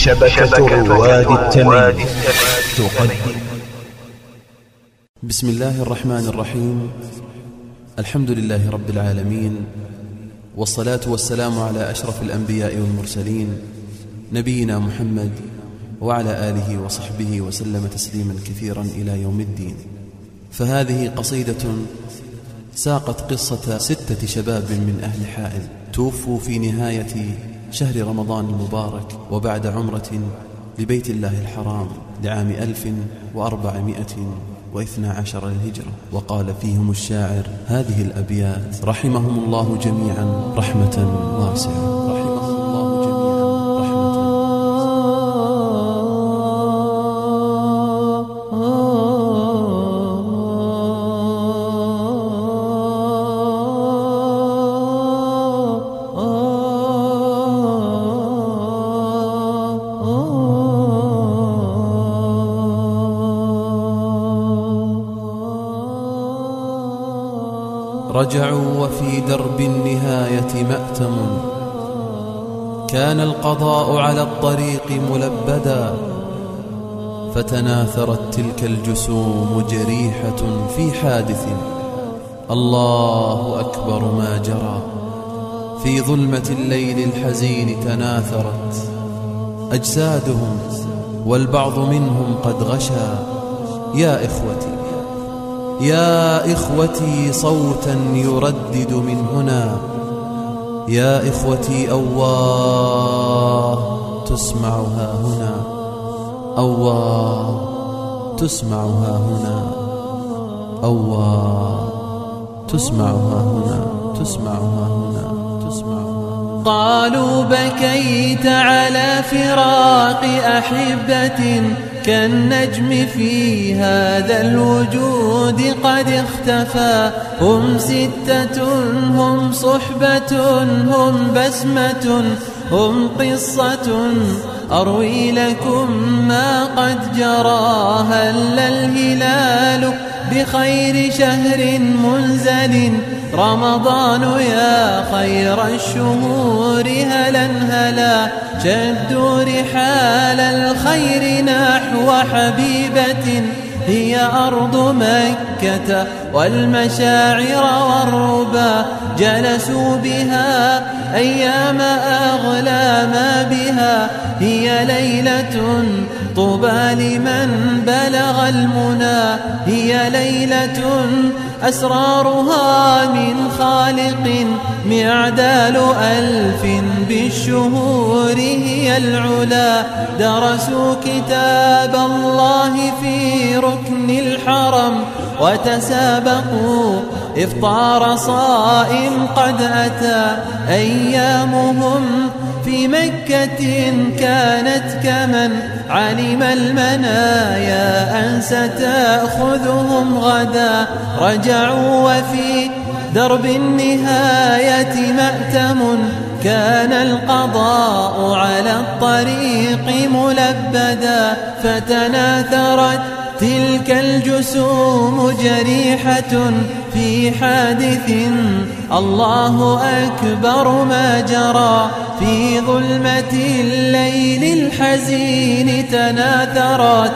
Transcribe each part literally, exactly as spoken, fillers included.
شبكة رواد التميم تقدم. بسم الله الرحمن الرحيم. الحمد لله رب العالمين، والصلاة والسلام على أشرف الأنبياء والمرسلين نبينا محمد وعلى آله وصحبه وسلم تسليما كثيرا إلى يوم الدين. فهذه قصيدة ساقت قصة ستة شباب من أهل حائل توفوا في نهاية شهر رمضان المبارك وبعد عمرة لبيت الله الحرام لعام ألف وأربعمائة واثنى عشر للهجرة. وقال فيهم الشاعر هذه الأبيات: رحمهم الله جميعا رحمة واسعة، رحمهم الله جميعا رحمة رجعوا وفي درب النهاية مأتم، كان القضاء على الطريق ملبدا، فتناثرت تلك الجسوم جريحة في حادث. الله أكبر ما جرى في ظلمة الليل الحزين، تناثرت أجسادهم والبعض منهم قد غشى. يا إخوتي يا إخوتي صوتا يردد من هنا، يا إخوتي أواه تسمعها هنا، أواه تسمعها هنا، أواه تسمعها هنا، تسمعها هنا، تسمعها هنا. قالوا بكيت على فراق أحبة، كالنجم في هذا الوجود قد اختفى. هم ستة، هم صحبة، هم بسمة، هم قصة أروي لكم ما قد جرى. هل الهلال بخير شهر منزل، رمضان يا خير الشهور هلا هلا. شدوا رحال الخير نحو حبيبة، هي أرض مكة والمشاعر والربا. جلسوا بها أيام أغلى ما بها، هي ليلة طوبى لمن بلغ المنى. هي ليلة أسرارها من خالق، معدال ألف بالشهور هي العلا. درسوا كتاب الله في ركن الحرم، وتسابقوا إفطار صائم قد أتى. أيامهم في مكة كانت كمن علم المنايا أن ستأخذهم غدا. رجعوا وفي درب النهاية مأتم، كان القضاء على الطريق ملبدا. فتناثرت تلك الجسوم جريحة في حادث. الله أكبر ما جرى في ظلمة الليل الحزين، تناثرت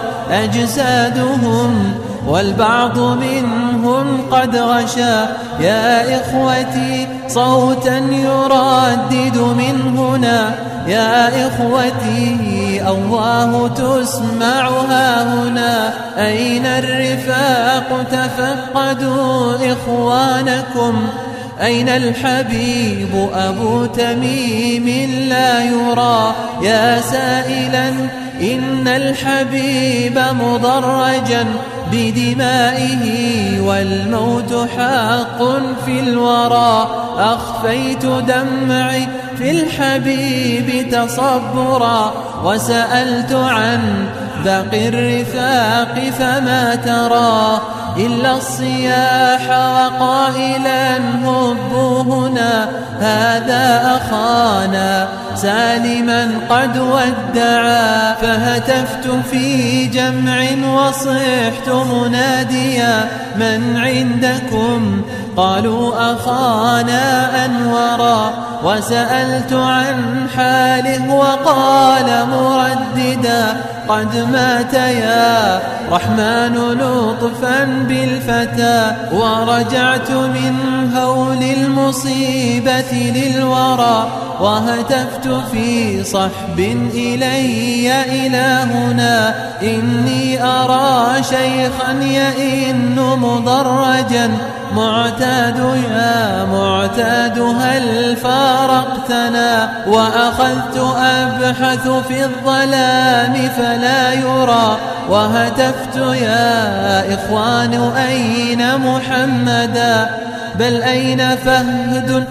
أجسادهم والبعض منهم قد غشى. يا إخوتي صوتا يردد من هنا، يا إخوتي أواه تسمعها هنا. أين الرفاق تفقدوا إخوانكم، أين الحبيب أبو تميم لا يرى. يا سائلا إن الحبيب مضرجا بدمائه، والموت حق في الورى. أخفيت دمعي في الحبيب تصبرا، وسألت عن باقي الرفاق فما ترى. إلا الصياح وقائلا هبوا هنا، هذا أخانا سالما قد ودعا. فهتفت في جمع وصحت مناديا، من عندكم قالوا أخانا أنورا، وسألت عن حاله وقال مرددا قد مات يا رحمن لطفا بالفتى. ورجعت من هول المصيبة للورى، وهتفت في صحب إلي إلهنا، إني أرى شيخا يئن مضرجا معتاد يا معتاد هل فارقتنا. وأخذت أبحث في الظلام فلا يرى، وهتفت يا إخوان أين محمدا، بل أين فهد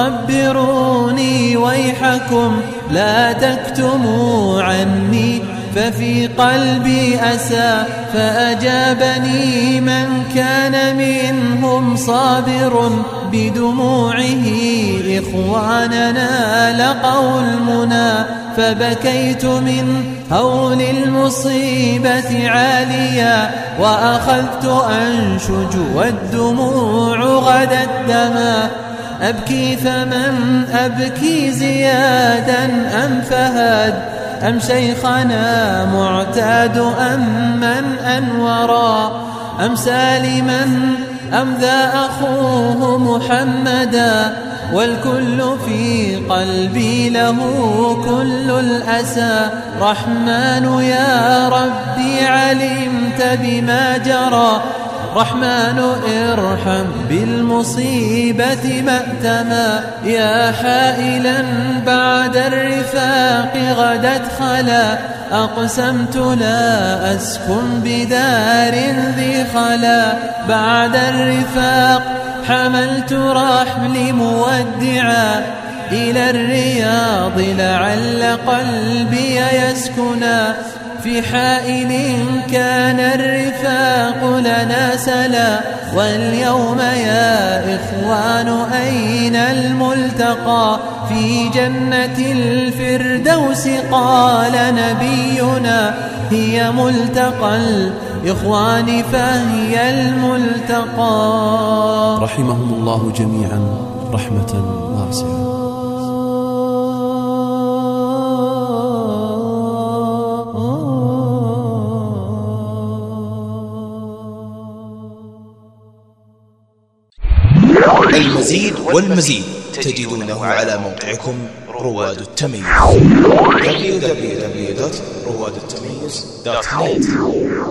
خبروني ويحكم لا تكتموا عني ففي قلبي أسى. فأجابني من كان منهم صابر بدموعه إخواننا لقوا المنى. فبكيت من هول المصيبة عاليا، وأخذت أنشج والدموع غدت دما. أبكي فمن أبكي زيادا أم فهد أم شيخنا معتاد أم من أنورا أم سالما أم ذا أخوه محمدا. والكل في قلبي له كل الأسى. رحمن يا ربي علمت بما جرى، رحمن ارحم بالمصيبة مأتما. يا حائلا بعد الرفاق غدت خلا، أقسمت لا أسكن بدار ذي خلا. بعد الرفاق حملت رحلي مودعا إلى الرياض لعل قلبي يسكنا. في حائل كان الرفاق لنا سلا، واليوم يا إخوان أين الملتقى؟ في جنة الفردوس قال نبينا، هي ملتقى الإخوان فهي الملتقى. رحمهم الله جميعا رحمة واسعة. المزيد والمزيد تجدونه على موقعكم رواد التميز دبليو دبليو دبليو دوت رواد التميز دوت نت.